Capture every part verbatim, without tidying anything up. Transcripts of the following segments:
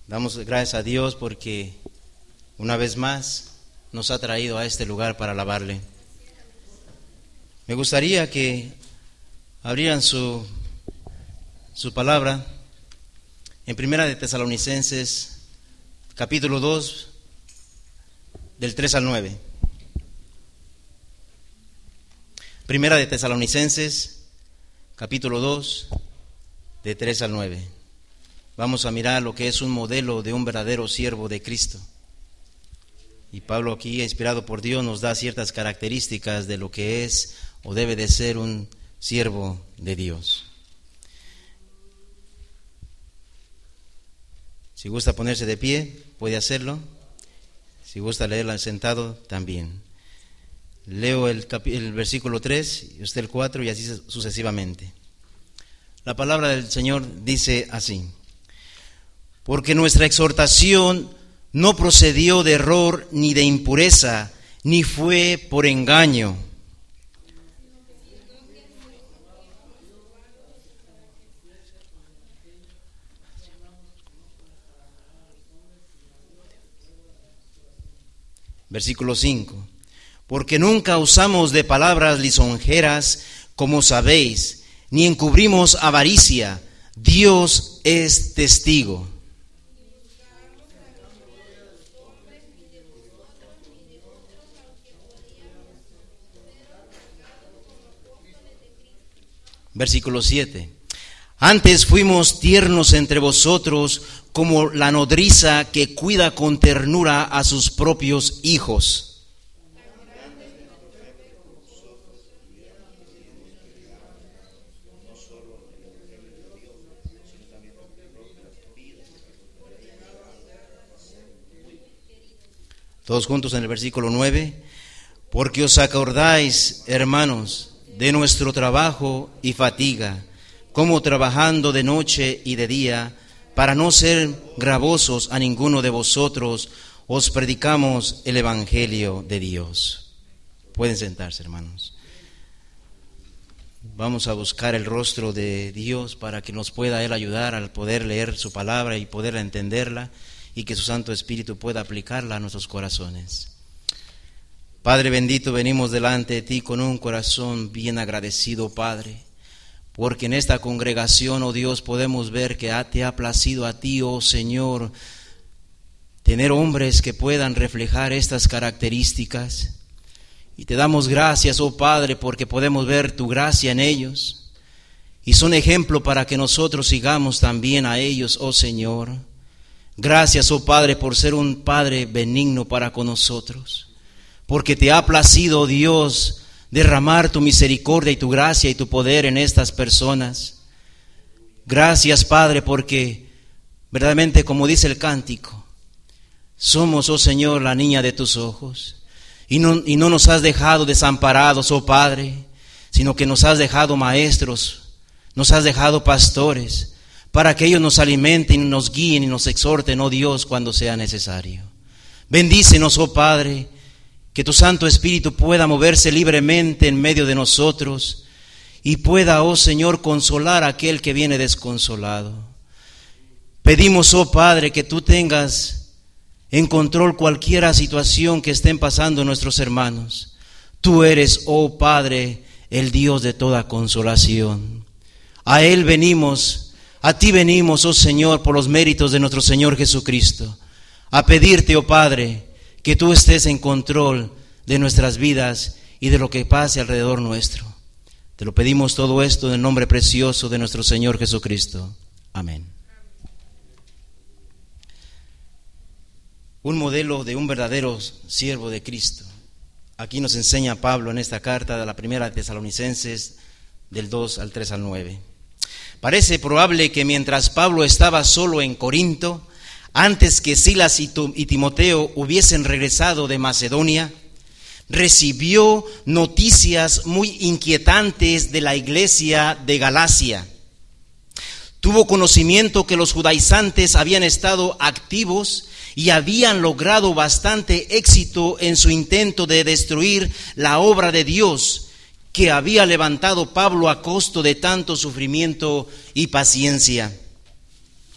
Damos gracias a Dios porque una vez más nos ha traído a este lugar para alabarle. Me gustaría que abrieran su, su palabra en Primera de Tesalonicenses, capítulo dos, del tres al nueve. Primera de Tesalonicenses, capítulo dos, de tres al nueve. Vamos a mirar lo que es un modelo de un verdadero siervo de Cristo. Y Pablo aquí, inspirado por Dios, nos da ciertas características de lo que es o debe de ser un siervo de Dios. Si gusta ponerse de pie, puede hacerlo. Si gusta leerla sentado, también. Leo el, capi- el versículo tres, y usted el cuatro, y así sucesivamente. La palabra del Señor dice así: porque nuestra exhortación no procedió de error ni de impureza, ni fue por engaño. Versículo cinco. Porque nunca usamos de palabras lisonjeras, como sabéis, ni encubrimos avaricia. Dios es testigo. Versículo siete. Antes fuimos tiernos entre vosotros, como la nodriza que cuida con ternura a sus propios hijos. Todos juntos en el versículo nueve. Porque os acordáis, hermanos, de nuestro trabajo y fatiga, como trabajando de noche y de día, para no ser gravosos a ninguno de vosotros, os predicamos el Evangelio de Dios. Pueden sentarse, hermanos. Vamos a buscar el rostro de Dios para que nos pueda Él ayudar al poder leer su palabra y poder entenderla, y que su Santo Espíritu pueda aplicarla a nuestros corazones. Padre bendito, venimos delante de ti con un corazón bien agradecido, Padre, porque en esta congregación, oh Dios, podemos ver que te ha placido a ti, oh Señor, tener hombres que puedan reflejar estas características. Y te damos gracias, oh Padre, porque podemos ver tu gracia en ellos, y son ejemplo para que nosotros sigamos también a ellos, oh Señor. Gracias, oh Padre, por ser un Padre benigno para con nosotros, porque te ha placido, Dios, derramar tu misericordia y tu gracia y tu poder en estas personas. Gracias, Padre, porque verdaderamente, como dice el cántico, somos, oh Señor, la niña de tus ojos, y no, y no nos has dejado desamparados, oh Padre, sino que nos has dejado maestros, nos has dejado pastores, para que ellos nos alimenten, nos guíen y nos exhorten, oh Dios, cuando sea necesario. Bendícenos, oh Padre, que tu Santo Espíritu pueda moverse libremente en medio de nosotros y pueda, oh Señor, consolar a aquel que viene desconsolado. Pedimos, oh Padre, que tú tengas en control cualquier situación que estén pasando nuestros hermanos. Tú eres, oh Padre, el Dios de toda consolación. A Él venimos, a ti venimos, oh Señor, por los méritos de nuestro Señor Jesucristo, a pedirte, oh Padre, que tú estés en control de nuestras vidas y de lo que pase alrededor nuestro. Te lo pedimos todo esto en el nombre precioso de nuestro Señor Jesucristo. Amén. Un modelo de un verdadero siervo de Cristo. Aquí nos enseña Pablo en esta carta de la Primera de Tesalonicenses, del dos al tres al nueve. Parece probable que mientras Pablo estaba solo en Corinto, antes que Silas y Timoteo hubiesen regresado de Macedonia, recibió noticias muy inquietantes de la iglesia de Galacia. Tuvo conocimiento que los judaizantes habían estado activos y habían logrado bastante éxito en su intento de destruir la obra de Dios que había levantado Pablo a costo de tanto sufrimiento y paciencia.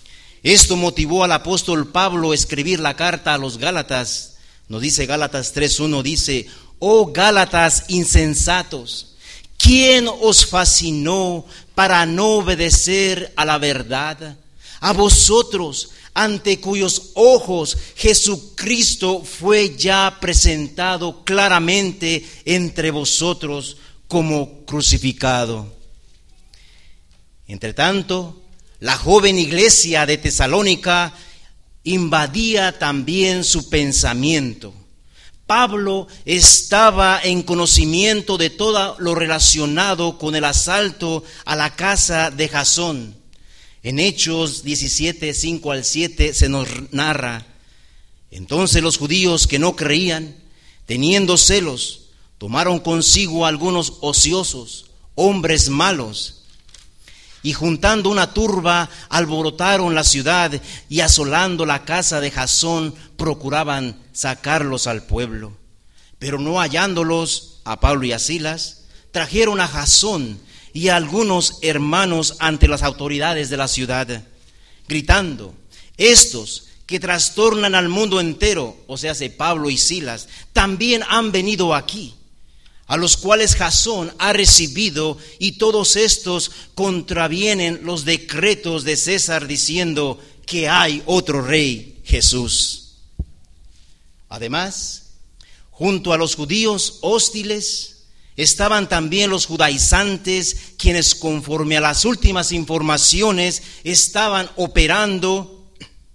Esto motivó al apóstol Pablo a escribir la carta a los Gálatas. Nos dice Gálatas tres uno, dice: oh Gálatas insensatos, ¿quién os fascinó para no obedecer a la verdad? A vosotros, ante cuyos ojos Jesucristo fue ya presentado claramente entre vosotros como crucificado. Entre tanto, la joven iglesia de Tesalónica invadía también su pensamiento. Pablo estaba en conocimiento de todo lo relacionado con el asalto a la casa de Jasón. En Hechos diecisiete, cinco al siete se nos narra: entonces los judíos que no creían, teniendo celos, tomaron consigo algunos ociosos, hombres malos, y juntando una turba, alborotaron la ciudad y asolando la casa de Jasón, procuraban sacarlos al pueblo. Pero no hallándolos, a Pablo y a Silas, trajeron a Jasón y a algunos hermanos ante las autoridades de la ciudad, gritando: estos que trastornan al mundo entero, o sea, Pablo y Silas, también han venido aquí, a los cuales Jasón ha recibido, y todos estos contravienen los decretos de César, diciendo que hay otro rey, Jesús. Además, junto a los judíos hostiles estaban también los judaizantes, quienes conforme a las últimas informaciones estaban operando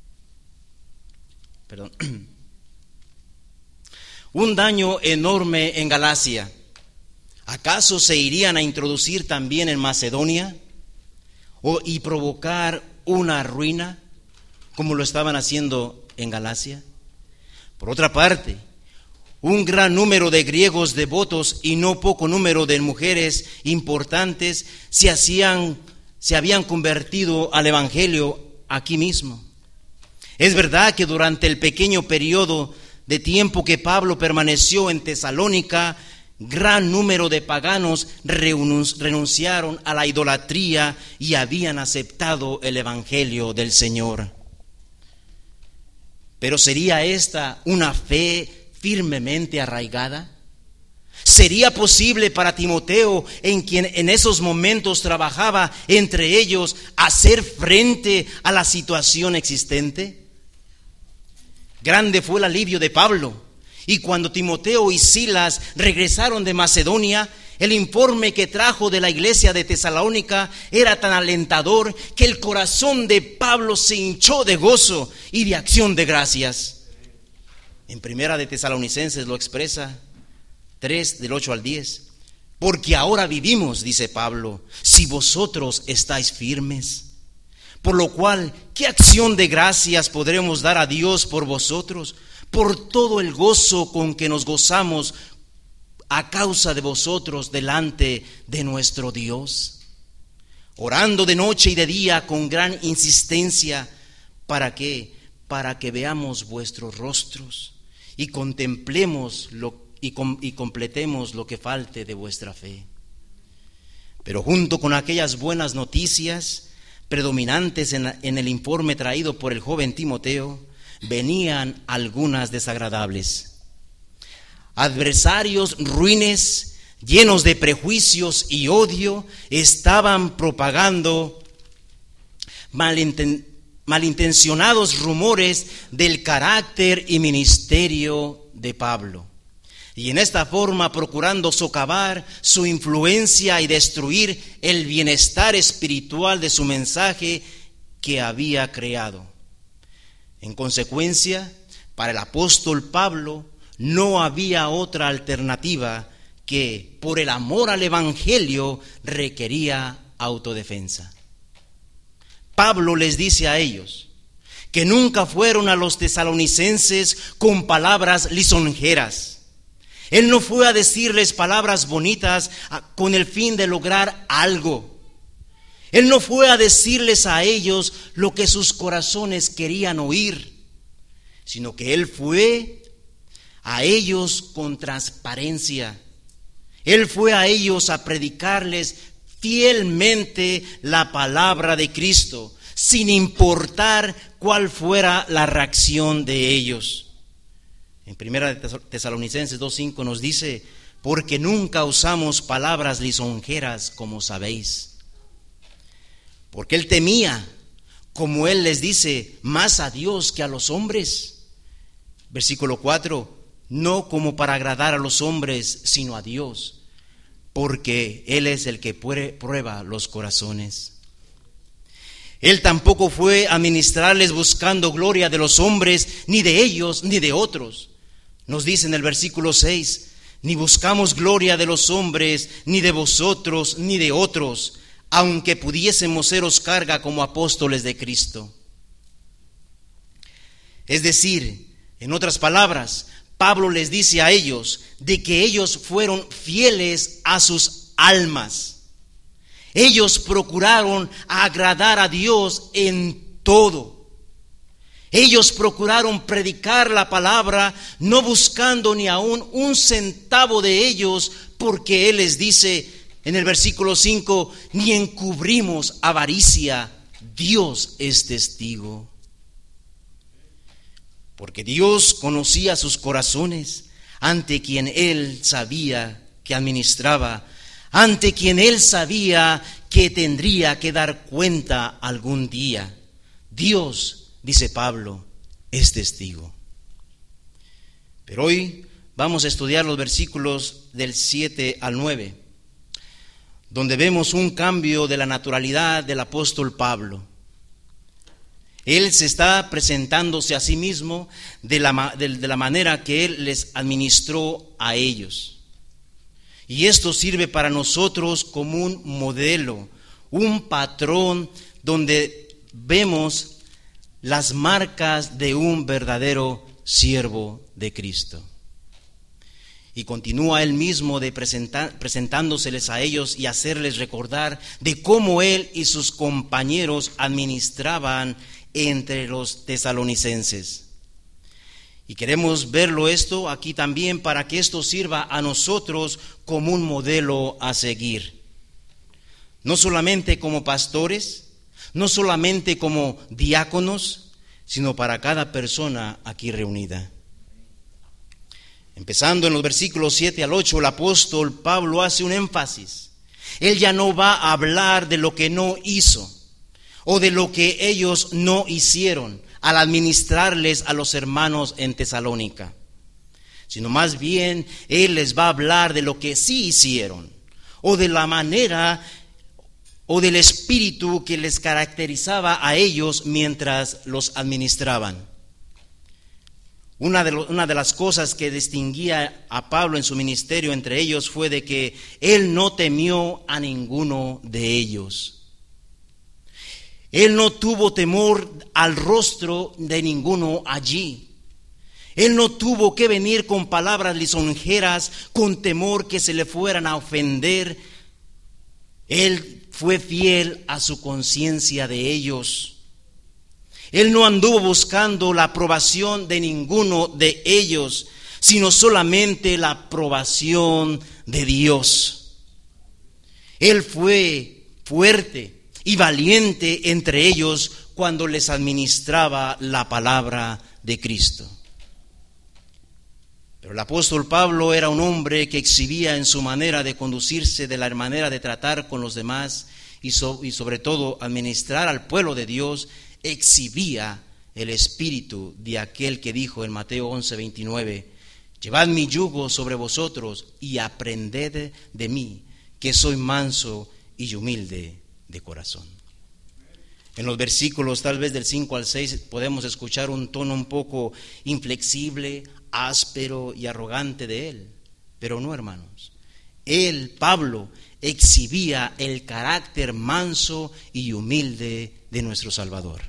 perdón, un daño enorme en Galacia. ¿Acaso se irían a introducir también en Macedonia o, y provocar una ruina como lo estaban haciendo en Galacia? Por otra parte, un gran número de griegos devotos y no poco número de mujeres importantes se, hacían, se habían convertido al evangelio aquí mismo. Es verdad que durante el pequeño periodo de tiempo que Pablo permaneció en Tesalónica, gran número de paganos renunciaron a la idolatría y habían aceptado el evangelio del Señor. Pero ¿sería esta una fe firmemente arraigada? ¿Sería posible para Timoteo, en quien en esos momentos trabajaba entre ellos, hacer frente a la situación existente? Grande fue el alivio de Pablo, y cuando Timoteo y Silas regresaron de Macedonia, el informe que trajo de la iglesia de Tesalónica era tan alentador que el corazón de Pablo se hinchó de gozo y de acción de gracias. En Primera de Tesalonicenses lo expresa, tres del ocho al diez. Porque ahora vivimos, dice Pablo, si vosotros estáis firmes. Por lo cual, ¿qué acción de gracias podremos dar a Dios por vosotros? Por todo el gozo con que nos gozamos a causa de vosotros delante de nuestro Dios, orando de noche y de día con gran insistencia. ¿Para qué? Para que veamos vuestros rostros y contemplemos lo, y, com, y completemos lo que falte de vuestra fe. Pero junto con aquellas buenas noticias predominantes en, en el informe traído por el joven Timoteo, venían algunas desagradables. Adversarios ruines, llenos de prejuicios y odio, estaban propagando malinten, malintencionados rumores del carácter y ministerio de Pablo, y en esta forma procurando socavar su influencia y destruir el bienestar espiritual de su mensaje que había creado. En consecuencia, para el apóstol Pablo no había otra alternativa que, por el amor al evangelio, requería autodefensa. Pablo les dice a ellos que nunca fueron a los tesalonicenses con palabras lisonjeras. Él no fue a decirles palabras bonitas con el fin de lograr algo. Él no fue a decirles a ellos lo que sus corazones querían oír, sino que Él fue a ellos con transparencia. Él fue a ellos a predicarles fielmente la palabra de Cristo, sin importar cuál fuera la reacción de ellos. En Primera de Tesalonicenses dos cinco nos dice: porque nunca usamos palabras lisonjeras, como sabéis. Porque él temía, como él les dice, más a Dios que a los hombres. Versículo cuatro: no como para agradar a los hombres, sino a Dios, porque Él es el que prueba los corazones. Él tampoco fue a ministrarles buscando gloria de los hombres, ni de ellos, ni de otros. Nos dice en el versículo seis: ni buscamos gloria de los hombres, ni de vosotros, ni de otros, aunque pudiésemos seros carga como apóstoles de Cristo. Es decir, en otras palabras, Pablo les dice a ellos de que ellos fueron fieles a sus almas. Ellos procuraron agradar a Dios en todo. Ellos procuraron predicar la palabra, no buscando ni aún un centavo de ellos, porque Él les dice en el versículo cinco: ni encubrimos avaricia, Dios es testigo. Porque Dios conocía sus corazones, ante quien Él sabía que administraba, ante quien Él sabía que tendría que dar cuenta algún día. Dios, dice Pablo, es testigo. Pero hoy vamos a estudiar los versículos del siete al nueve, donde vemos un cambio de la naturalidad del apóstol Pablo. Él se está presentándose a sí mismo de la, de, de la manera que Él les administró a ellos. Y esto sirve para nosotros como un modelo, un patrón donde vemos las marcas de un verdadero siervo de Cristo. Y continúa Él mismo de presentar, presentándoseles a ellos y hacerles recordar de cómo Él y sus compañeros administraban entre los tesalonicenses. Y queremos verlo esto aquí también para que esto sirva a nosotros como un modelo a seguir. No solamente como pastores, no solamente como diáconos, sino para cada persona aquí reunida. Empezando en los versículos siete al ocho, el apóstol Pablo hace un énfasis. Él ya no va a hablar de lo que no hizo o de lo que ellos no hicieron al administrarles a los hermanos en Tesalónica, sino más bien Él les va a hablar de lo que sí hicieron, o de la manera o del espíritu que les caracterizaba a ellos mientras los administraban. Una de, lo, una de las cosas que distinguía a Pablo en su ministerio entre ellos fue de que Él no temió a ninguno de ellos. Él no tuvo temor al rostro de ninguno allí. Él no tuvo que venir con palabras lisonjeras, con temor que se le fueran a ofender. Él fue fiel a su conciencia de ellos. Él no anduvo buscando la aprobación de ninguno de ellos, sino solamente la aprobación de Dios. Él fue fuerte y valiente entre ellos cuando les administraba la palabra de Cristo. Pero el apóstol Pablo era un hombre que exhibía en su manera de conducirse, de la manera de tratar con los demás y, so, y sobre todo administrar al pueblo de Dios, exhibía el espíritu de aquel que dijo en Mateo once veintinueve: llevad mi yugo sobre vosotros y aprended de mí, que soy manso y humilde de corazón. En los versículos tal vez del cinco al seis podemos escuchar un tono un poco inflexible, áspero y arrogante de él, pero no, hermanos. Él, Pablo, exhibía el carácter manso y humilde de nuestro Salvador.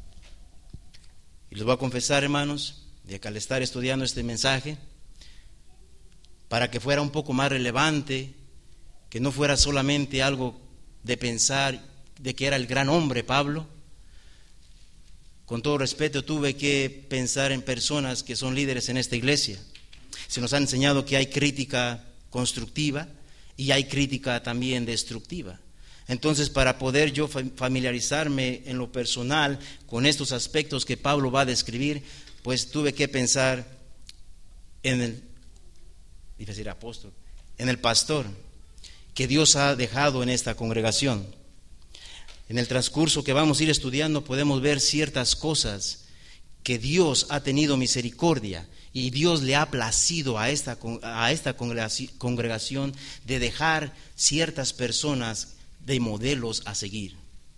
Y les voy a confesar, hermanos, de que al estar estudiando este mensaje, para que fuera un poco más relevante, que no fuera solamente algo de pensar de que era el gran hombre Pablo, con todo respeto tuve que pensar en personas que son líderes en esta iglesia. Se nos ha enseñado que hay crítica constructiva y hay crítica también destructiva. Entonces, para poder yo familiarizarme en lo personal con estos aspectos que Pablo va a describir, pues tuve que pensar en el, iba a decir apóstol, en el pastor que Dios ha dejado en esta congregación. En el transcurso que vamos a ir estudiando podemos ver ciertas cosas que Dios ha tenido misericordia y Dios le ha placido a esta, a esta congregación de dejar ciertas personas de modelos a seguir.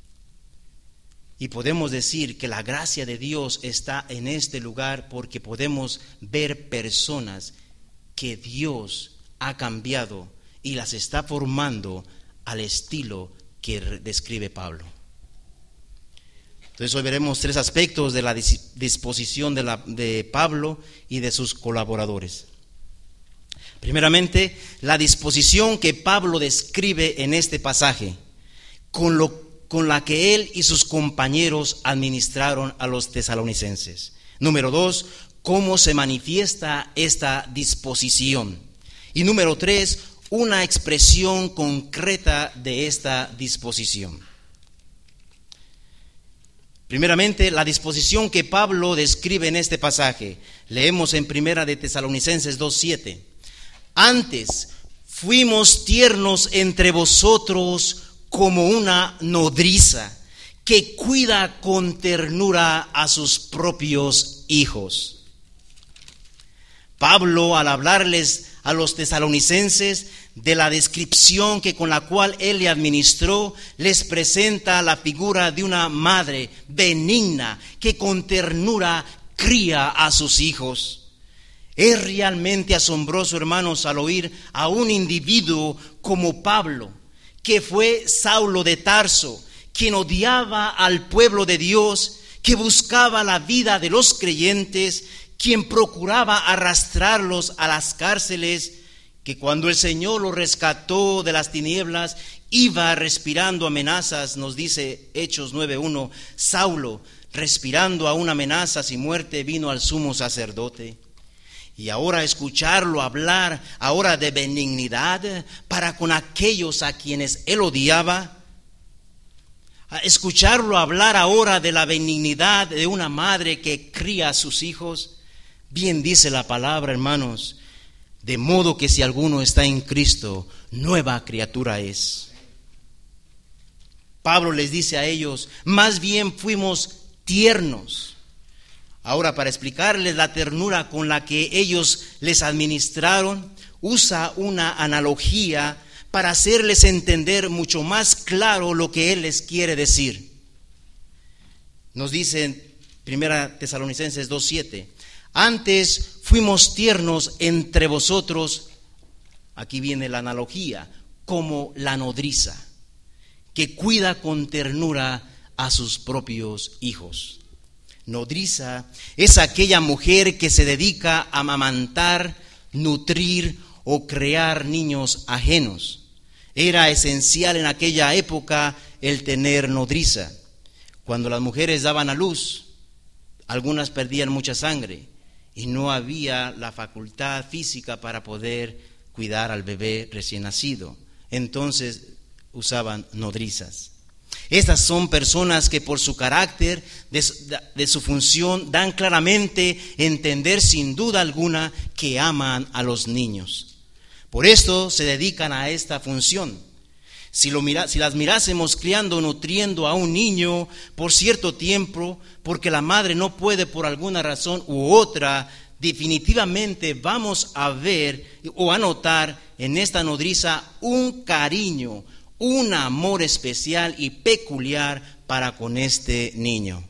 Y podemos decir que la gracia de Dios está en este lugar porque podemos ver personas que Dios ha cambiado y las está formando al estilo que describe Pablo. Entonces hoy veremos tres aspectos de la disposición de, la, de Pablo y de sus colaboradores. Primeramente, la disposición que Pablo describe en este pasaje, con, lo, con la que él y sus compañeros administraron a los tesalonicenses. Número dos, cómo se manifiesta esta disposición. Y número tres, una expresión concreta de esta disposición. Primeramente, la disposición que Pablo describe en este pasaje. Leemos en Primera de Tesalonicenses dos siete. Antes fuimos tiernos entre vosotros como una nodriza que cuida con ternura a sus propios hijos. Pablo, al hablarles a los tesalonicenses de la descripción que con la cual él le administró, les presenta la figura de una madre benigna que con ternura cría a sus hijos. Es realmente asombroso, hermanos, al oír a un individuo como Pablo, que fue Saulo de Tarso, quien odiaba al pueblo de Dios, que buscaba la vida de los creyentes, quien procuraba arrastrarlos a las cárceles, que cuando el Señor lo rescató de las tinieblas, iba respirando amenazas, nos dice Hechos nueve uno, Saulo, respirando aún amenazas y muerte, vino al sumo sacerdote. Y ahora escucharlo hablar ahora de benignidad para con aquellos a quienes él odiaba, escucharlo hablar ahora de la benignidad de una madre que cría a sus hijos. Bien dice la palabra, hermanos, de modo que si alguno está en Cristo, nueva criatura es. Pablo les dice a ellos, más bien fuimos tiernos. Ahora, para explicarles la ternura con la que ellos les administraron, usa una analogía para hacerles entender mucho más claro lo que él les quiere decir. Nos dice en Primera Tesalonicenses dos siete, antes fuimos tiernos entre vosotros, aquí viene la analogía, como la nodriza, que cuida con ternura a sus propios hijos. Nodriza es aquella mujer que se dedica a amamantar, nutrir o crear niños ajenos. Era esencial en aquella época el tener nodriza. Cuando las mujeres daban a luz, algunas perdían mucha sangre y no había la facultad física para poder cuidar al bebé recién nacido. Entonces usaban nodrizas. Estas son personas que por su carácter, de, de su función, dan claramente entender sin duda alguna que aman a los niños. Por esto se dedican a esta función. Si, lo mira, si las mirásemos criando o nutriendo a un niño por cierto tiempo, porque la madre no puede por alguna razón u otra, definitivamente vamos a ver o a notar en esta nodriza un cariño, un amor especial y peculiar para con este niño.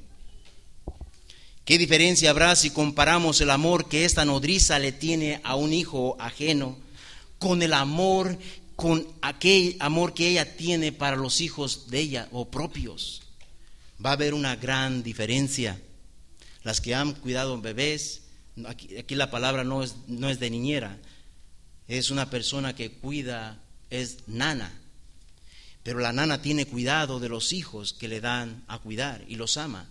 ¿Qué diferencia habrá si comparamos el amor que esta nodriza le tiene a un hijo ajeno con el amor, con aquel amor que ella tiene para los hijos de ella o propios? Va a haber una gran diferencia. Las que han cuidado bebés, aquí, aquí la palabra no es, no es de niñera, es una persona que cuida, es nana. Pero la nana tiene cuidado de los hijos que le dan a cuidar y los ama.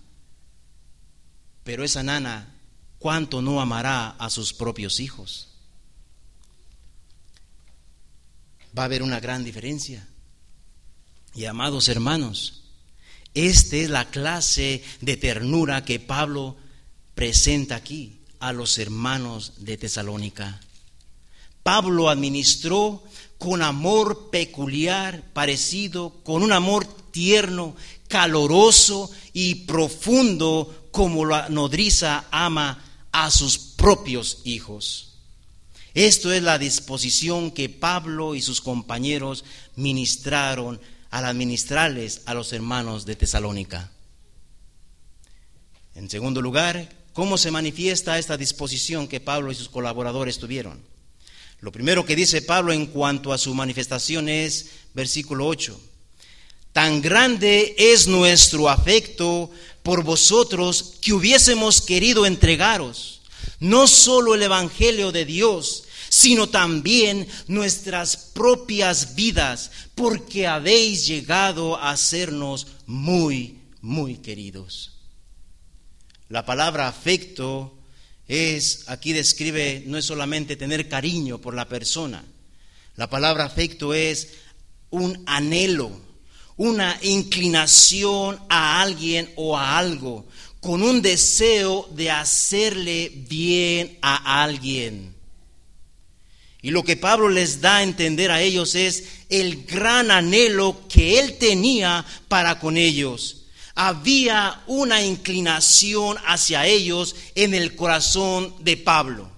Pero esa nana, ¿cuánto no amará a sus propios hijos? Va a haber una gran diferencia. Y amados hermanos, esta es la clase de ternura que Pablo presenta aquí a los hermanos de Tesalónica. Pablo administró con amor peculiar, parecido, con un amor tierno, caloroso y profundo, como la nodriza ama a sus propios hijos. Esto es la disposición que Pablo y sus compañeros ministraron al administrarles a los hermanos de Tesalónica. En segundo lugar, ¿cómo se manifiesta esta disposición que Pablo y sus colaboradores tuvieron? Lo primero que dice Pablo en cuanto a su manifestación es versículo ocho. Tan grande es nuestro afecto por vosotros que hubiésemos querido entregaros no solo el evangelio de Dios, sino también nuestras propias vidas, porque habéis llegado a sernos muy, muy queridos. La palabra afecto es, aquí describe, no es solamente tener cariño por la persona. La palabra afecto es un anhelo, una inclinación a alguien o a algo, con un deseo de hacerle bien a alguien. Y lo que Pablo les da a entender a ellos es el gran anhelo que él tenía para con ellos. Había una inclinación hacia ellos en el corazón de Pablo.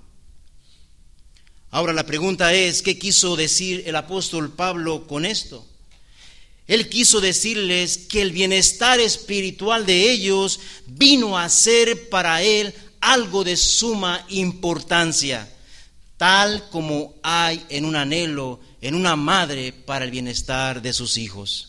Ahora la pregunta es, ¿qué quiso decir el apóstol Pablo con esto? Él quiso decirles que el bienestar espiritual de ellos vino a ser para él algo de suma importancia, tal como hay en un anhelo en una madre para el bienestar de sus hijos.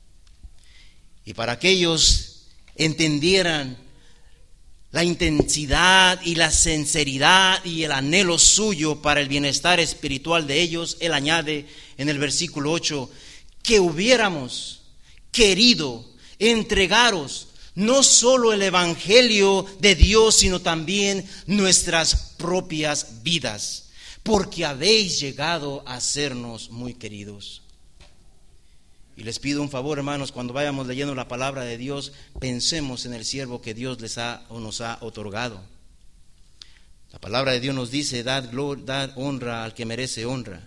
Y para que ellos entendieran la intensidad y la sinceridad y el anhelo suyo para el bienestar espiritual de ellos, él añade en el versículo ocho, que hubiéramos querido entregaros no solo el evangelio de Dios, sino también nuestras propias vidas, porque habéis llegado a sernos muy queridos. Y les pido un favor, hermanos, cuando vayamos leyendo la palabra de Dios, pensemos en el siervo que Dios les ha o nos ha otorgado. La palabra de Dios nos dice, dad, gloria, dad honra al que merece honra.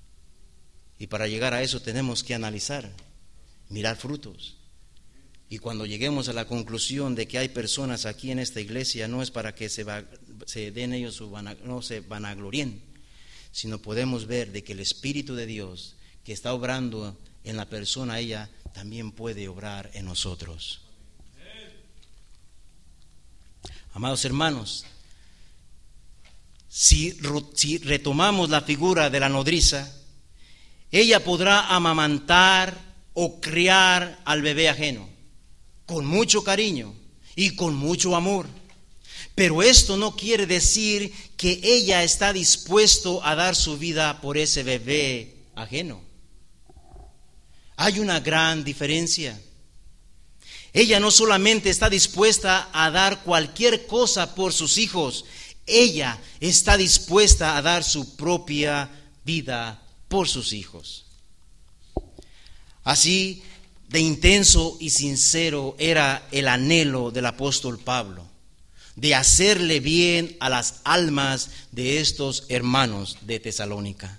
Y para llegar a eso tenemos que analizar, mirar frutos. Y cuando lleguemos a la conclusión de que hay personas aquí en esta iglesia, no es para que se, va, se den ellos su vana, no se vanaglorien, sino podemos ver de que el Espíritu de Dios que está obrando en la persona, ella también puede obrar en nosotros. Amados hermanos, si, si retomamos la figura de la nodriza, ella podrá amamantar o criar al bebé ajeno con mucho cariño y con mucho amor. Pero esto no quiere decir que ella está dispuesto a dar su vida por ese bebé ajeno. Hay una gran diferencia. Ella no solamente está dispuesta a dar cualquier cosa por sus hijos, ella está dispuesta a dar su propia vida por sus hijos. Así de intenso y sincero era el anhelo del apóstol Pablo, de hacerle bien a las almas de estos hermanos de Tesalónica.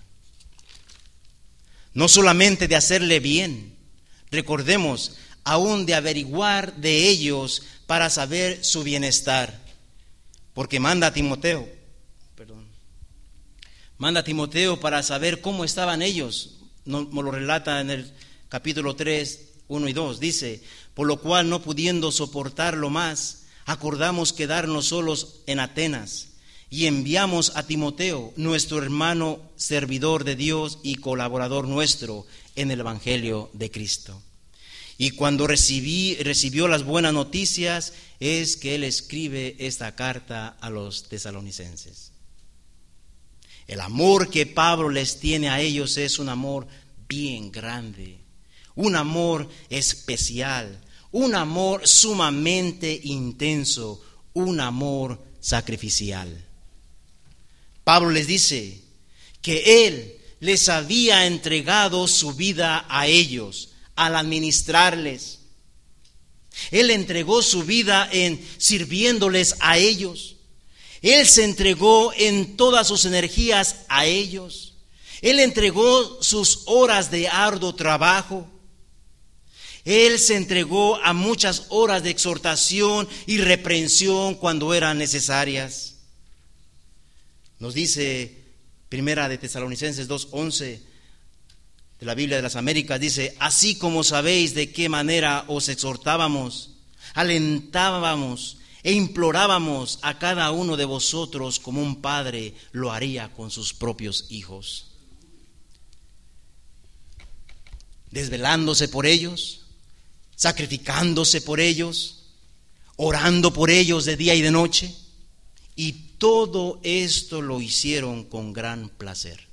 No solamente de hacerle bien, recordemos, aún de averiguar de ellos para saber su bienestar, porque manda a Timoteo, perdón, manda a Timoteo para saber cómo estaban ellos. Nos lo relata en el capítulo tres, uno y dos, dice, por lo cual no pudiendo soportarlo más, acordamos quedarnos solos en Atenas y enviamos a Timoteo, nuestro hermano servidor de Dios y colaborador nuestro en el Evangelio de Cristo. Y cuando recibí, recibió las buenas noticias, es que él escribe esta carta a los tesalonicenses. El amor que Pablo les tiene a ellos es un amor bien grande, un amor especial, un amor sumamente intenso, un amor sacrificial. Pablo les dice que él les había entregado su vida a ellos, al administrarles. Él entregó su vida en sirviéndoles a ellos. Él se entregó en todas sus energías a ellos. Él entregó sus horas de arduo trabajo. Él se entregó a muchas horas de exhortación y reprensión cuando eran necesarias. Nos dice Primera de Tesalonicenses dos once de la Biblia de las Américas, dice: así como sabéis de qué manera os exhortábamos, alentábamos e implorábamos a cada uno de vosotros como un padre lo haría con sus propios hijos, desvelándose por ellos, sacrificándose por ellos, orando por ellos de día y de noche, y todo esto lo hicieron con gran placer.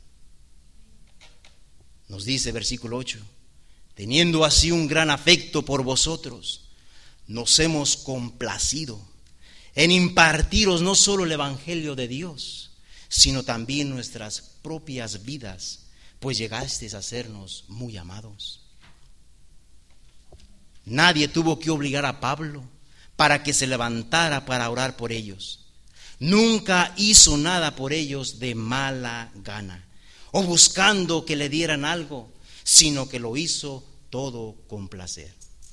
Nos dice versículo ocho: teniendo así un gran afecto por vosotros, nos hemos complacido en impartiros no solo el evangelio de Dios, sino también nuestras propias vidas, pues llegasteis a sernos muy amados. Nadie tuvo que obligar a Pablo para que se levantara para orar por ellos. Nunca hizo nada por ellos de mala gana o buscando que le dieran algo, sino que lo hizo todo con placer.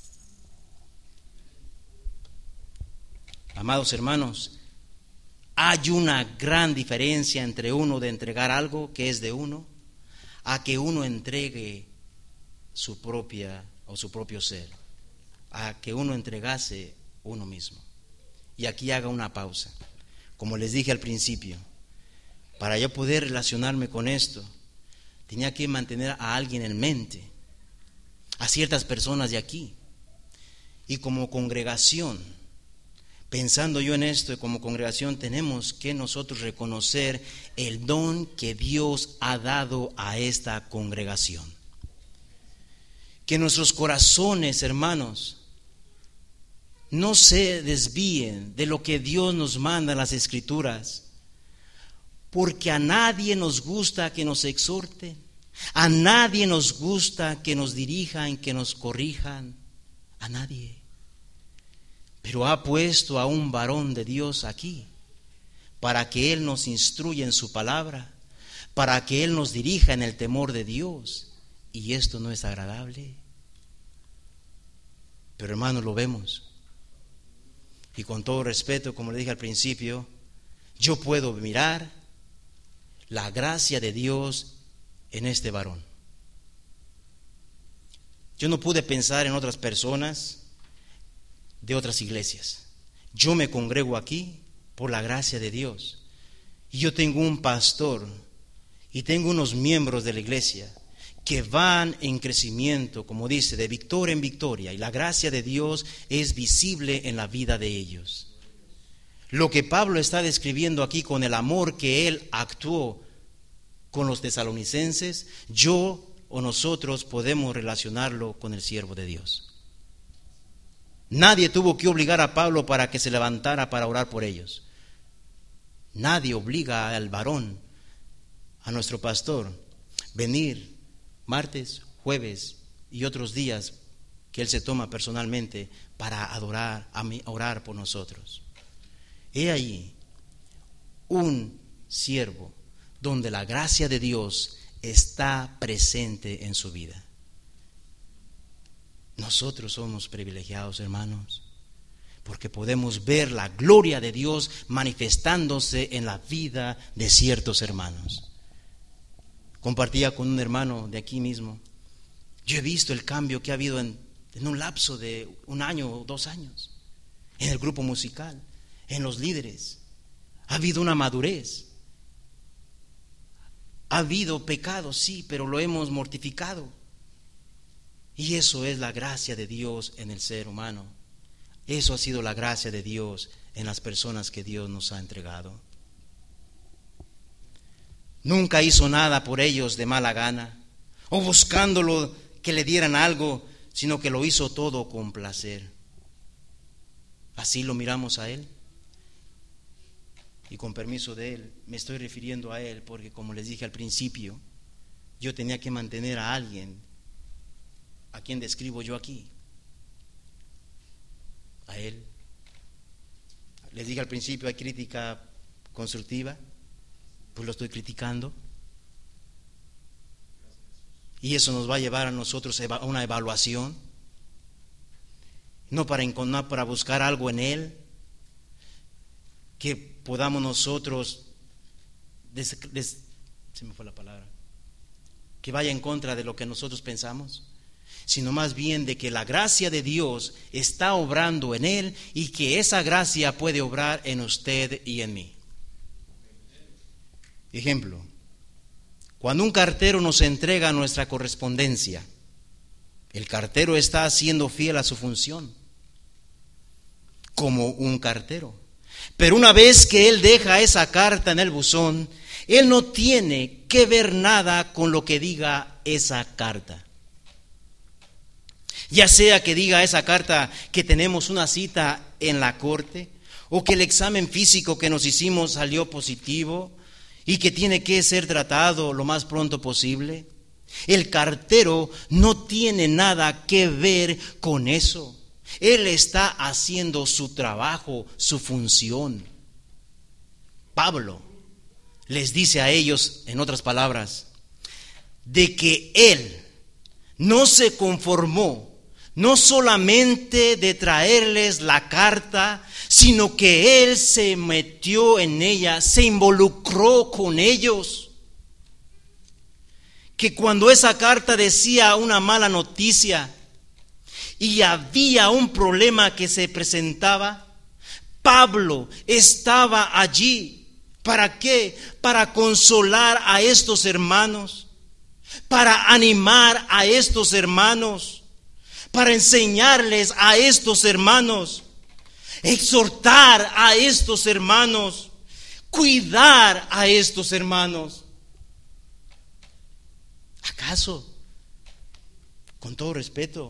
Amados hermanos, hay una gran diferencia entre uno de entregar algo que es de uno, a que uno entregue su propia o su propio ser, a que uno entregase uno mismo. Y aquí haga una pausa. Como les dije al principio, para yo poder relacionarme con esto, tenía que mantener a alguien en mente, a ciertas personas de aquí. Y como congregación, pensando yo en esto, y como congregación tenemos que nosotros reconocer el don que Dios ha dado a esta congregación. Que nuestros corazones, hermanos, no se desvíen de lo que Dios nos manda en las Escrituras, porque a nadie nos gusta que nos exhorten, a nadie nos gusta que nos dirijan, que nos corrijan, a nadie. Pero ha puesto a un varón de Dios aquí para que Él nos instruya en su palabra, para que Él nos dirija en el temor de Dios. Y esto no es agradable. Pero hermanos, lo vemos. Y con todo respeto, como le dije al principio, yo puedo mirar la gracia de Dios en este varón. Yo no pude pensar en otras personas de otras iglesias. Yo me congrego aquí por la gracia de Dios. Y yo tengo un pastor y tengo unos miembros de la iglesia que van en crecimiento, como dice, de victoria en victoria, y la gracia de Dios es visible en la vida de ellos. Lo que Pablo está describiendo aquí con el amor que él actuó con los tesalonicenses, yo o nosotros podemos relacionarlo con el siervo de Dios. Nadie tuvo que obligar a Pablo para que se levantara para orar por ellos. Nadie obliga al varón, a nuestro pastor, venir martes, jueves y otros días que él se toma personalmente para adorar, a orar por nosotros. He ahí un siervo donde la gracia de Dios está presente en su vida. Nosotros somos privilegiados, hermanos, porque podemos ver la gloria de Dios manifestándose en la vida de ciertos hermanos. Compartía con un hermano de aquí mismo. Yo he visto el cambio que ha habido en, en un lapso de un año o dos años, en el grupo musical, en los líderes. Ha habido una madurez. Ha habido pecado, sí, pero lo hemos mortificado. Y eso es la gracia de Dios en el ser humano. Eso ha sido la gracia de Dios en las personas que Dios nos ha entregado. Nunca hizo nada por ellos de mala gana o buscándolo que le dieran algo, sino que lo hizo todo con placer. Así lo miramos a Él. Y con permiso de Él, me estoy refiriendo a Él porque, como les dije al principio, yo tenía que mantener a alguien ¿A quién describo yo aquí? A Él. Les dije al principio, hay crítica constructiva, pues lo estoy criticando. Y eso nos va a llevar a nosotros a una evaluación, no para, no para buscar algo en Él, que podamos nosotros, des, des, se me fue la palabra, que vaya en contra de lo que nosotros pensamos, sino más bien de que la gracia de Dios está obrando en Él y que esa gracia puede obrar en usted y en mí. Ejemplo, cuando un cartero nos entrega nuestra correspondencia, el cartero está siendo fiel a su función como un cartero. Pero una vez que él deja esa carta en el buzón, él no tiene que ver nada con lo que diga esa carta. Ya sea que diga esa carta que tenemos una cita en la corte, o que el examen físico que nos hicimos salió positivo y que tiene que ser tratado lo más pronto posible. El cartero no tiene nada que ver con eso. Él está haciendo su trabajo, su función. Pablo les dice a ellos, en otras palabras, de que él no se conformó no solamente de traerles la carta, sino que él se metió en ella, se involucró con ellos. Que cuando esa carta decía una mala noticia y había un problema que se presentaba, Pablo estaba allí. ¿Para qué? Para consolar a estos hermanos, para animar a estos hermanos, para enseñarles a estos hermanos, exhortar a estos hermanos, cuidar a estos hermanos. ¿Acaso, con todo respeto,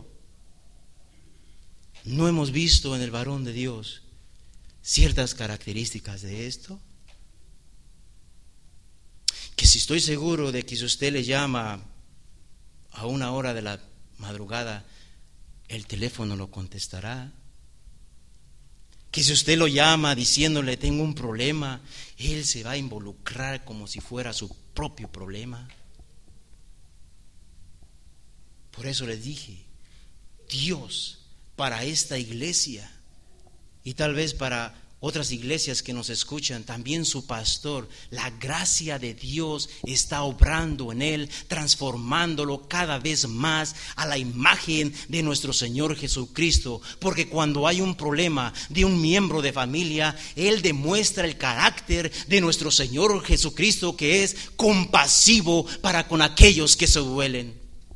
no hemos visto en el varón de Dios ciertas características de esto? Que si estoy seguro de que si usted le llama a una hora de la madrugada, el teléfono lo contestará. Que si usted lo llama diciéndole tengo un problema, él se va a involucrar como si fuera su propio problema. Por eso les dije, Dios para esta iglesia y tal vez para otras iglesias que nos escuchan, también su pastor, la gracia de Dios está obrando en él, transformándolo cada vez más a la imagen de nuestro Señor Jesucristo, porque cuando hay un problema de un miembro de familia, él demuestra el carácter de nuestro Señor Jesucristo, que es compasivo para con aquellos que se duelen.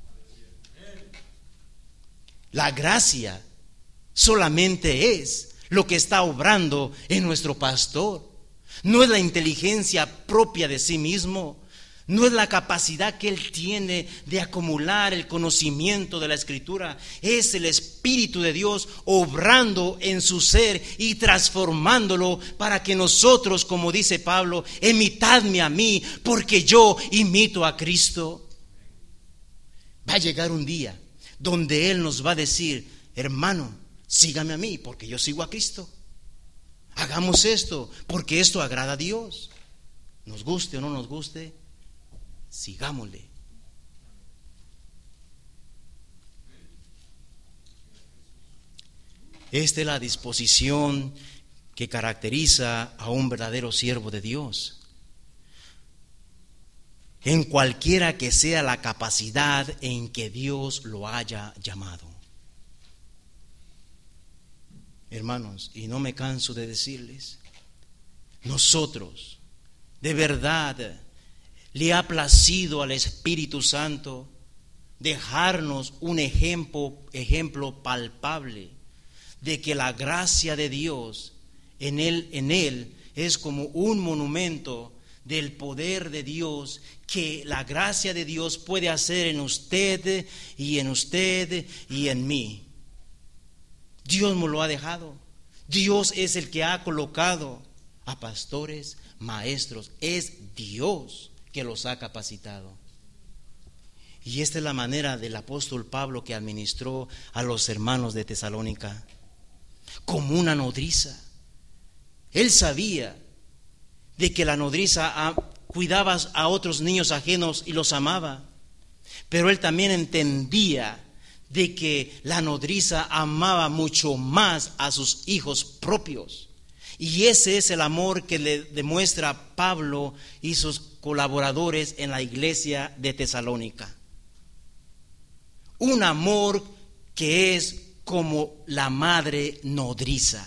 La gracia solamente es lo que está obrando en nuestro pastor. No es la inteligencia propia de sí mismo, no es la capacidad que él tiene de acumular el conocimiento de la Escritura. Es el Espíritu de Dios obrando en su ser y transformándolo para que nosotros, como dice Pablo, imitadme a mí, porque yo imito a Cristo. Va a llegar un día donde él nos va a decir, hermano, sígame a mí, porque yo sigo a Cristo. Hagamos esto, porque esto agrada a Dios. Nos guste o no nos guste, sigámosle. Esta es la disposición que caracteriza a un verdadero siervo de Dios, en cualquiera que sea la capacidad en que Dios lo haya llamado. Hermanos, y no me canso de decirles, nosotros de verdad le ha placido al Espíritu Santo dejarnos un ejemplo, ejemplo palpable de que la gracia de Dios en él, en él es como un monumento del poder de Dios, que la gracia de Dios puede hacer en usted y en usted y en mí. Dios nos lo ha dejado. Dios es el que ha colocado a pastores, maestros. Es Dios que los ha capacitado. Y esta es la manera del apóstol Pablo que administró a los hermanos de Tesalónica, como una nodriza. Él sabía de que la nodriza cuidaba a otros niños ajenos y los amaba, pero él también entendía de que la nodriza amaba mucho más a sus hijos propios. Y ese es el amor que le demuestra Pablo y sus colaboradores en la iglesia de Tesalónica. Un amor que es como la madre nodriza.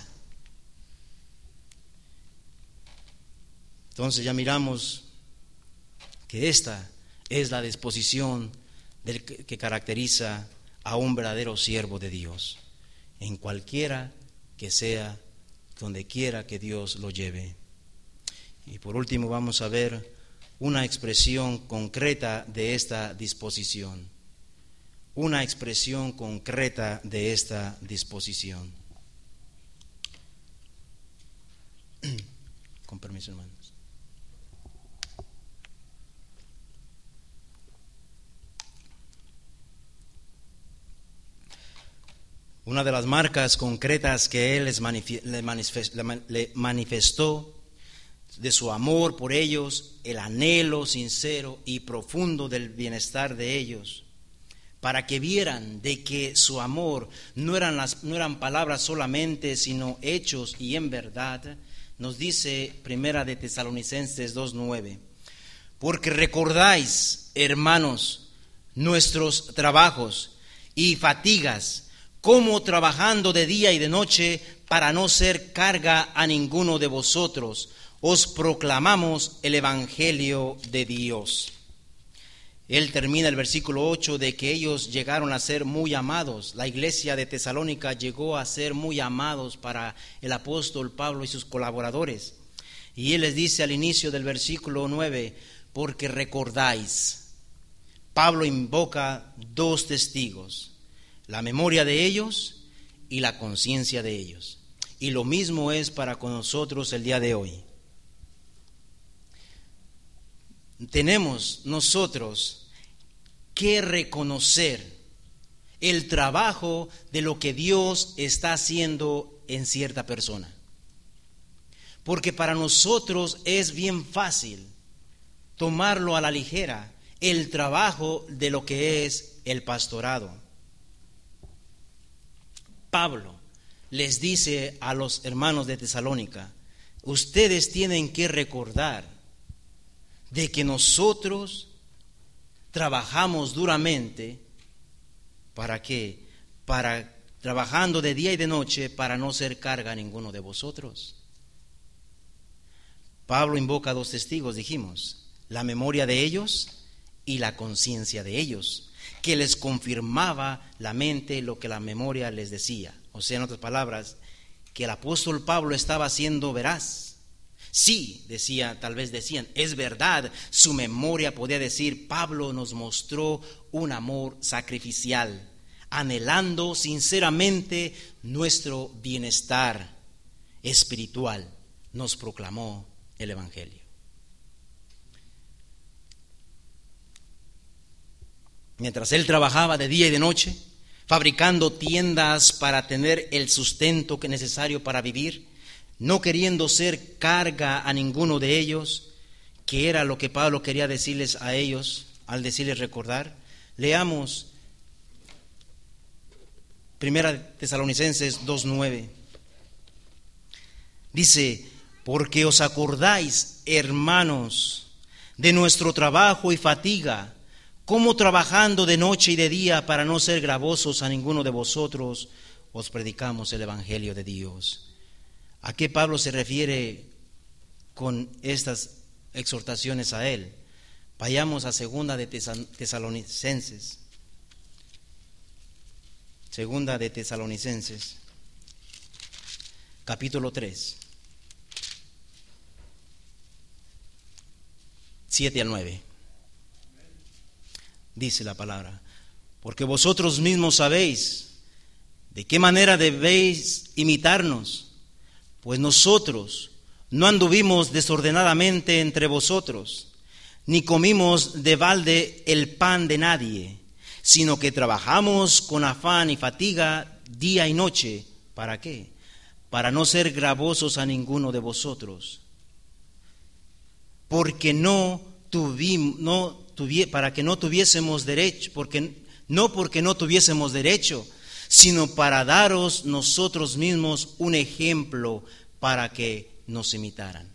Entonces ya miramos que esta es la disposición del que, que caracteriza a un verdadero siervo de Dios, en cualquiera que sea, donde quiera que Dios lo lleve. Y por último vamos a ver una expresión concreta de esta disposición. Una expresión concreta de esta disposición. Con permiso, hermanos. Una de las marcas concretas que Él les le manifestó de su amor por ellos, el anhelo sincero y profundo del bienestar de ellos, para que vieran de que su amor no eran, las, no eran palabras solamente, sino hechos y en verdad, nos dice Primera de Tesalonicenses dos nueve, porque recordáis, hermanos, nuestros trabajos y fatigas, como trabajando de día y de noche para no ser carga a ninguno de vosotros, os proclamamos el Evangelio de Dios. Él termina el versículo ocho de que ellos llegaron a ser muy amados. La iglesia de Tesalónica llegó a ser muy amados para el apóstol Pablo y sus colaboradores. Y él les dice al inicio del versículo nueve, porque recordáis. Pablo invoca dos testigos, la memoria de ellos y la conciencia de ellos. Y lo mismo es para con nosotros el día de hoy. Tenemos nosotros que reconocer el trabajo de lo que Dios está haciendo en cierta persona. Porque para nosotros es bien fácil tomarlo a la ligera, el trabajo de lo que es el pastorado. Pablo les dice a los hermanos de Tesalónica, ustedes tienen que recordar de que nosotros trabajamos duramente, ¿para qué? Para trabajando de día y de noche para no ser carga a ninguno de vosotros. Pablo invoca dos testigos, dijimos, la memoria de ellos y la conciencia de ellos, que les confirmaba la mente lo que la memoria les decía. O sea, en otras palabras, que el apóstol Pablo estaba siendo veraz. Sí, decía, tal vez decían, es verdad, su memoria podía decir, Pablo nos mostró un amor sacrificial, anhelando sinceramente nuestro bienestar espiritual, nos proclamó el Evangelio. Mientras él trabajaba de día y de noche, fabricando tiendas para tener el sustento que es necesario para vivir, no queriendo ser carga a ninguno de ellos, que era lo que Pablo quería decirles a ellos al decirles recordar. Leamos Primera Tesalonicenses dos nueve. Dice, porque os acordáis, hermanos, de nuestro trabajo y fatiga, como trabajando de noche y de día para no ser gravosos a ninguno de vosotros, os predicamos el Evangelio de Dios. ¿A qué Pablo se refiere con estas exhortaciones a él? Vayamos a segunda de Tesalonicenses. Segunda de Tesalonicenses, capítulo tres, siete al nueve. Dice la palabra, porque vosotros mismos sabéis de qué manera debéis imitarnos, pues nosotros no anduvimos desordenadamente entre vosotros, ni comimos de balde el pan de nadie, sino que trabajamos con afán y fatiga día y noche. ¿Para qué? Para no ser gravosos a ninguno de vosotros. Porque no tuvimos, no tuvi, para que no tuviésemos derecho, porque no porque no tuviésemos derecho, sino para daros nosotros mismos un ejemplo para que nos imitaran.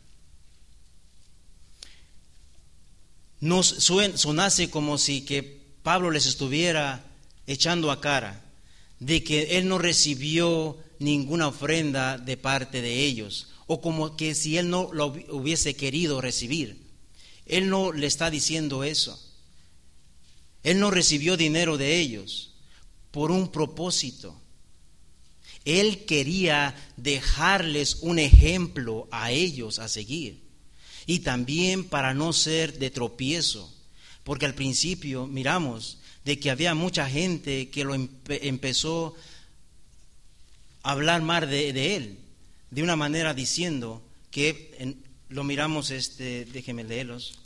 Nos suen, sonase como si que Pablo les estuviera echando a cara de que él no recibió ninguna ofrenda de parte de ellos, o como que si él no lo hubiese querido recibir. Él no le está diciendo eso. Él no recibió dinero de ellos por un propósito. Él quería dejarles un ejemplo a ellos a seguir, y también para no ser de tropiezo, porque al principio miramos de que había mucha gente que lo empe- empezó a hablar mal de, de él, de una manera diciendo que en, lo miramos, este, déjenme leerlos.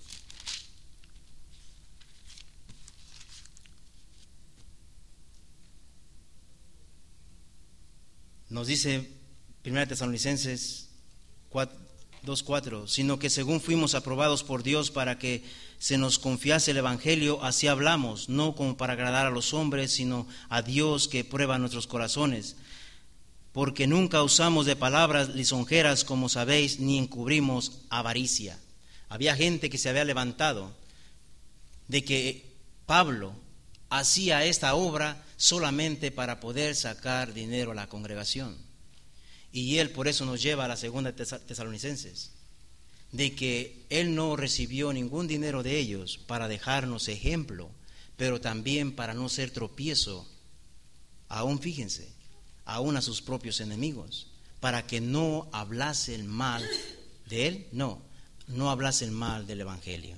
Nos dice Primera Tesalonicenses dos cuatro, sino que según fuimos aprobados por Dios para que se nos confiase el Evangelio, así hablamos, no como para agradar a los hombres, sino a Dios que prueba nuestros corazones. Porque nunca usamos de palabras lisonjeras, como sabéis, ni encubrimos avaricia. Había gente que se había levantado de que Pablo hacía esta obra solamente para poder sacar dinero a la congregación. Y él por eso nos lleva a la segunda Tesalonicenses, de que él no recibió ningún dinero de ellos para dejarnos ejemplo, pero también para no ser tropiezo, aún fíjense, aún a sus propios enemigos, para que no hablase el mal de él, no, no hablase el mal del Evangelio.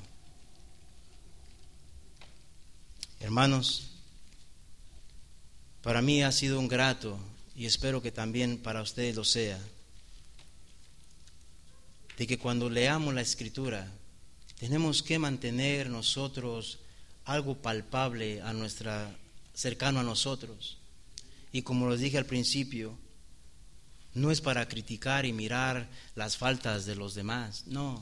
Hermanos, para mí ha sido un grato, y espero que también para ustedes lo sea, de que cuando leamos la Escritura tenemos que mantener nosotros algo palpable a nuestra, cercano a nosotros. Y como les dije al principio, no es para criticar y mirar las faltas de los demás, no.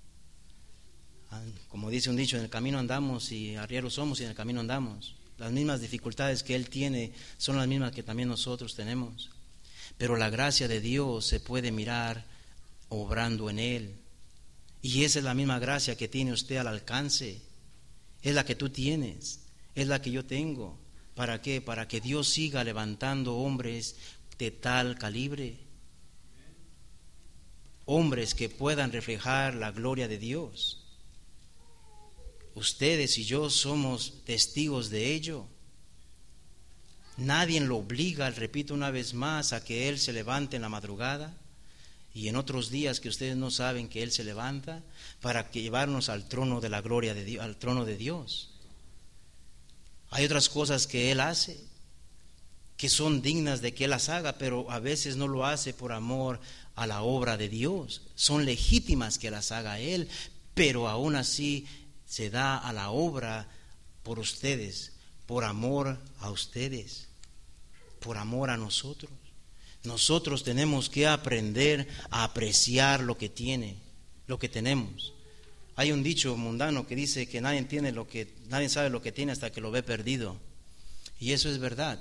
Como dice un dicho, en el camino andamos y arrieros somos y en el camino andamos. Las mismas dificultades que él tiene son las mismas que también nosotros tenemos. Pero la gracia de Dios se puede mirar obrando en él. Y esa es la misma gracia que tiene usted al alcance. Es la que tú tienes, es la que yo tengo. ¿Para qué? Para que Dios siga levantando hombres de tal calibre. Hombres que puedan reflejar la gloria de Dios. Ustedes y yo somos testigos de ello. Nadie lo obliga, repito una vez más, a que él se levante en la madrugada y en otros días que ustedes no saben que él se levanta para que llevarnos al trono de la gloria de Dios, al trono de Dios. Hay otras cosas que él hace que son dignas de que él las haga, pero a veces no lo hace por amor a la obra de Dios. Son legítimas que las haga él, pero aún así se da a la obra por ustedes, por amor a ustedes, por amor a nosotros. Nosotros tenemos que aprender a apreciar lo que tiene, lo que tenemos. Hay un dicho mundano que dice que nadie tiene lo que, nadie sabe lo que tiene hasta que lo ve perdido. Y eso es verdad.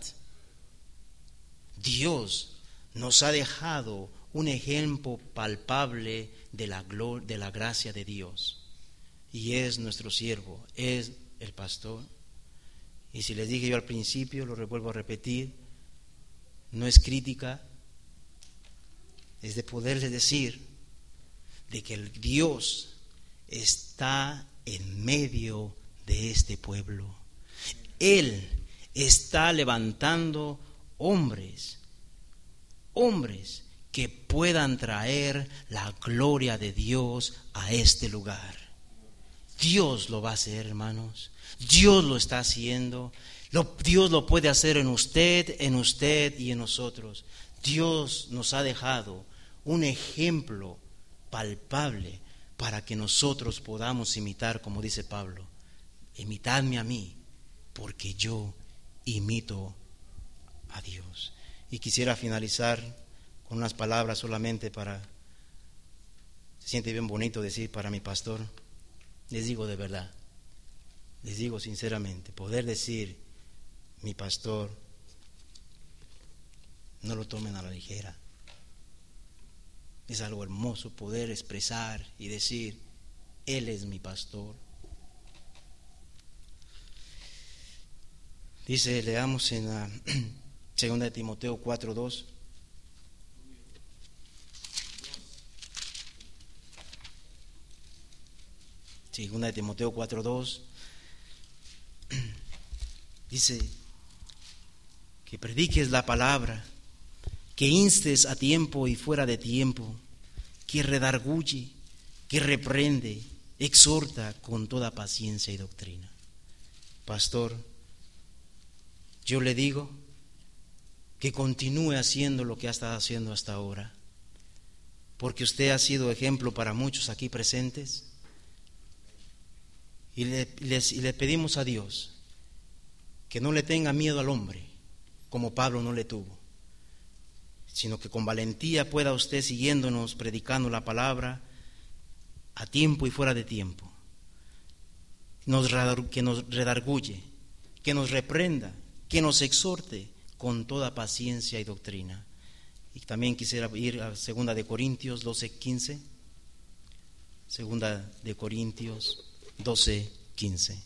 Dios nos ha dejado un ejemplo palpable de la gloria, de la gracia de Dios. Y es nuestro siervo, es el pastor. Y si les dije yo al principio, lo vuelvo a repetir, no es crítica, es de poderles decir de que el Dios está en medio de este pueblo. Él está levantando hombres, hombres que puedan traer la gloria de Dios a este lugar. Dios lo va a hacer, hermanos. Dios lo está haciendo. Lo, Dios lo puede hacer en usted, en usted y en nosotros. Dios nos ha dejado un ejemplo palpable para que nosotros podamos imitar, como dice Pablo, imitadme a mí, porque yo imito a Dios. Y quisiera finalizar con unas palabras solamente para, se siente bien bonito decir para mi pastor, les digo de verdad, les digo sinceramente, poder decir, mi pastor, no lo tomen a la ligera. Es algo hermoso poder expresar y decir, Él es mi pastor. Dice, leamos en la segunda de Timoteo cuatro dos. Segunda de Timoteo cuatro dos. Dice que prediques la palabra, que instes a tiempo y fuera de tiempo, que redarguye, que reprende, exhorta con toda paciencia y doctrina. Pastor, yo le digo que continúe haciendo lo que ha estado haciendo hasta ahora, porque usted ha sido ejemplo para muchos aquí presentes, y le, les, y le pedimos a Dios que no le tenga miedo al hombre, como Pablo no le tuvo, sino que con valentía pueda usted, siguiéndonos, predicando la palabra a tiempo y fuera de tiempo, nos, que nos redarguye, que nos reprenda, que nos exhorte con toda paciencia y doctrina. Y también quisiera ir a segunda de Corintios doce quince. Segunda de Corintios doce quince.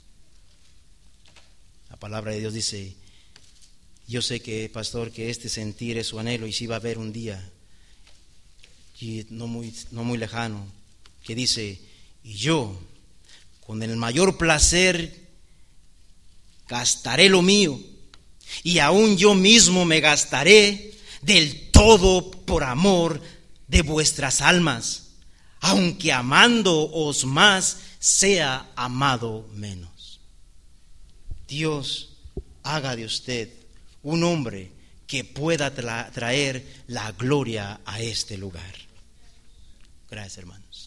La palabra de Dios dice, yo sé que, pastor, que este sentir es su anhelo, y si va a haber un día, y no muy, no muy lejano, que dice, y yo, con el mayor placer, gastaré lo mío, y aún yo mismo me gastaré del todo por amor de vuestras almas, aunque amándoos más, sea amado menos. Dios haga de usted un hombre que pueda tra- traer la gloria a este lugar. Gracias, hermanos.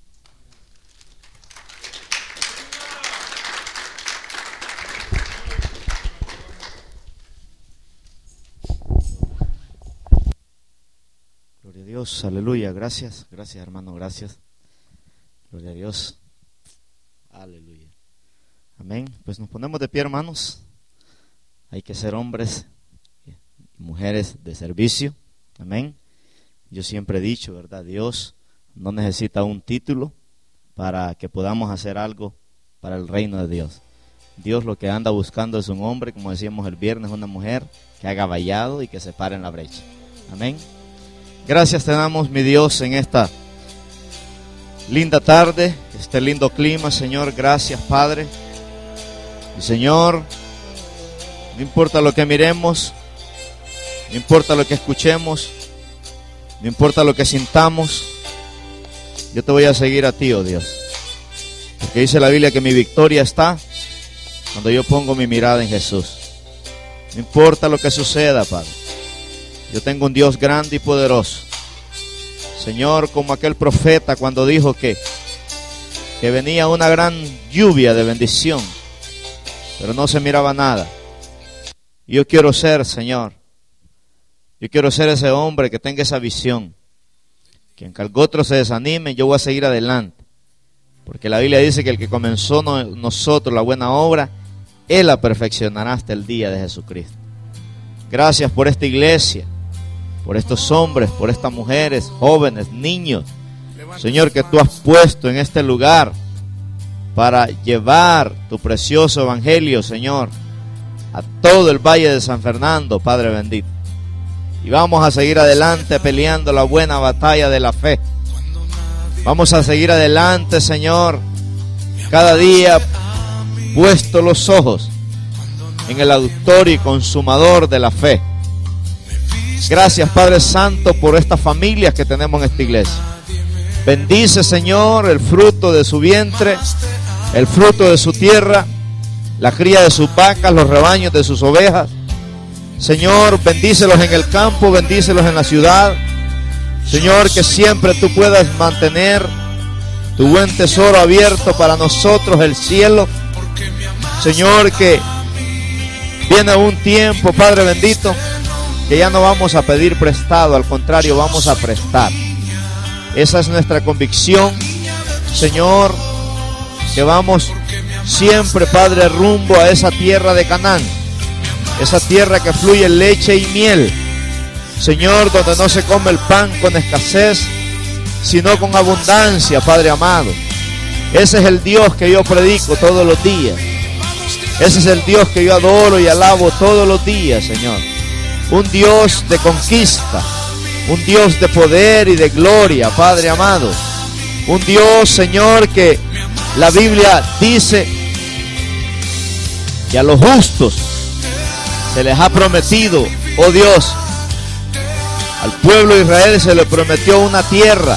Gloria a Dios, aleluya, gracias, gracias hermano, gracias. Gloria a Dios, aleluya. Amén. Pues nos ponemos de pie, hermanos. Hay que ser hombres y mujeres de servicio. Amén. Yo siempre he dicho, ¿verdad? Dios no necesita un título para que podamos hacer algo para el reino de Dios. Dios lo que anda buscando es un hombre, como decíamos el viernes, una mujer que haga vallado y que se pare en la brecha. Amén. Gracias te damos, mi Dios, en esta linda tarde, este lindo clima, Señor. Gracias, Padre. Y Señor, no importa lo que miremos, no importa lo que escuchemos, no importa lo que sintamos, yo te voy a seguir a ti, oh Dios. Porque dice la Biblia que mi victoria está cuando yo pongo mi mirada en Jesús. No importa lo que suceda, Padre. Yo tengo un Dios grande y poderoso. Señor, como aquel profeta cuando dijo que, que venía una gran lluvia de bendición, pero no se miraba nada. Yo quiero ser, Señor, yo quiero ser ese hombre que tenga esa visión, que aunque otros se desanimen, yo voy a seguir adelante, porque la Biblia dice que el que comenzó no, nosotros la buena obra, Él la perfeccionará hasta el día de Jesucristo. Gracias por esta iglesia, por estos hombres, por estas mujeres, jóvenes, niños, Señor, que tú has puesto en este lugar para llevar tu precioso evangelio, Señor, a todo el Valle de San Fernando, Padre bendito. Y vamos a seguir adelante peleando la buena batalla de la fe. Vamos a seguir adelante, Señor, cada día puesto los ojos en el autor y consumador de la fe. Gracias, Padre Santo, por estas familias que tenemos en esta iglesia. Bendice, Señor, el fruto de su vientre, el fruto de su tierra, la cría de sus vacas, los rebaños de sus ovejas. Señor, bendícelos en el campo, bendícelos en la ciudad. Señor, que siempre tú puedas mantener tu buen tesoro abierto para nosotros, el cielo. Señor, que viene un tiempo, Padre bendito, que ya no vamos a pedir prestado, al contrario, vamos a prestar. Esa es nuestra convicción, Señor, que vamos siempre, Padre, rumbo a esa tierra de Canaán, esa tierra que fluye leche y miel, Señor, donde no se come el pan con escasez, sino con abundancia, Padre amado. Ese es el Dios que yo predico todos los días. Ese es el Dios que yo adoro y alabo todos los días, Señor. Un Dios de conquista, un Dios de poder y de gloria, Padre amado. Un Dios, Señor, que la Biblia dice que a los justos se les ha prometido, oh Dios, al pueblo de Israel se le prometió una tierra,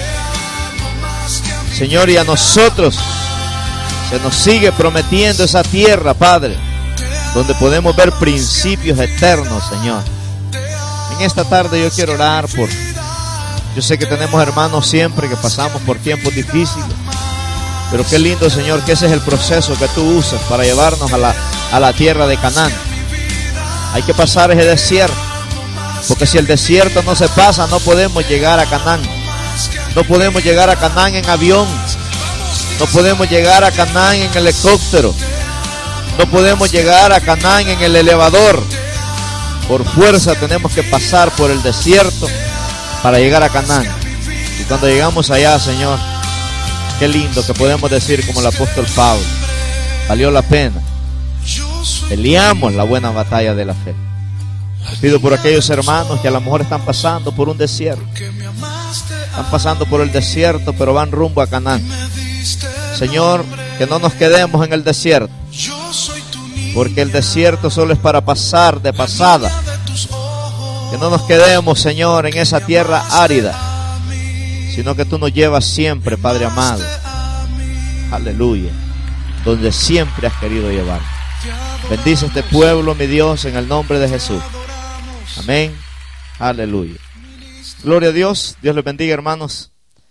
Señor, y a nosotros se nos sigue prometiendo esa tierra, Padre, donde podemos ver principios eternos, Señor. En esta tarde yo quiero orar por, yo sé que tenemos hermanos siempre que pasamos por tiempos difíciles, pero qué lindo, Señor, que ese es el proceso que tú usas para llevarnos a la, a la tierra de Canaán. Hay que pasar ese desierto, porque si el desierto no se pasa, no podemos llegar a Canaán. No podemos llegar a Canaán en avión. No podemos llegar a Canaán en helicóptero. No podemos llegar a Canaán en el elevador. Por fuerza tenemos que pasar por el desierto para llegar a Canaán. Y cuando llegamos allá, Señor, qué lindo que podemos decir como el apóstol Pablo: valió la pena, peleamos la buena batalla de la fe. Te pido por aquellos hermanos que a lo mejor están pasando por un desierto, están pasando por el desierto, pero van rumbo a Canaán. Señor, que no nos quedemos en el desierto, porque el desierto solo es para pasar de pasada. Que no nos quedemos, Señor, en esa tierra árida, sino que tú nos llevas siempre, Padre amado, aleluya, donde siempre has querido llevar. Bendice este pueblo, mi Dios, en el nombre de Jesús. Amén, aleluya. Gloria a Dios. Dios les bendiga, hermanos.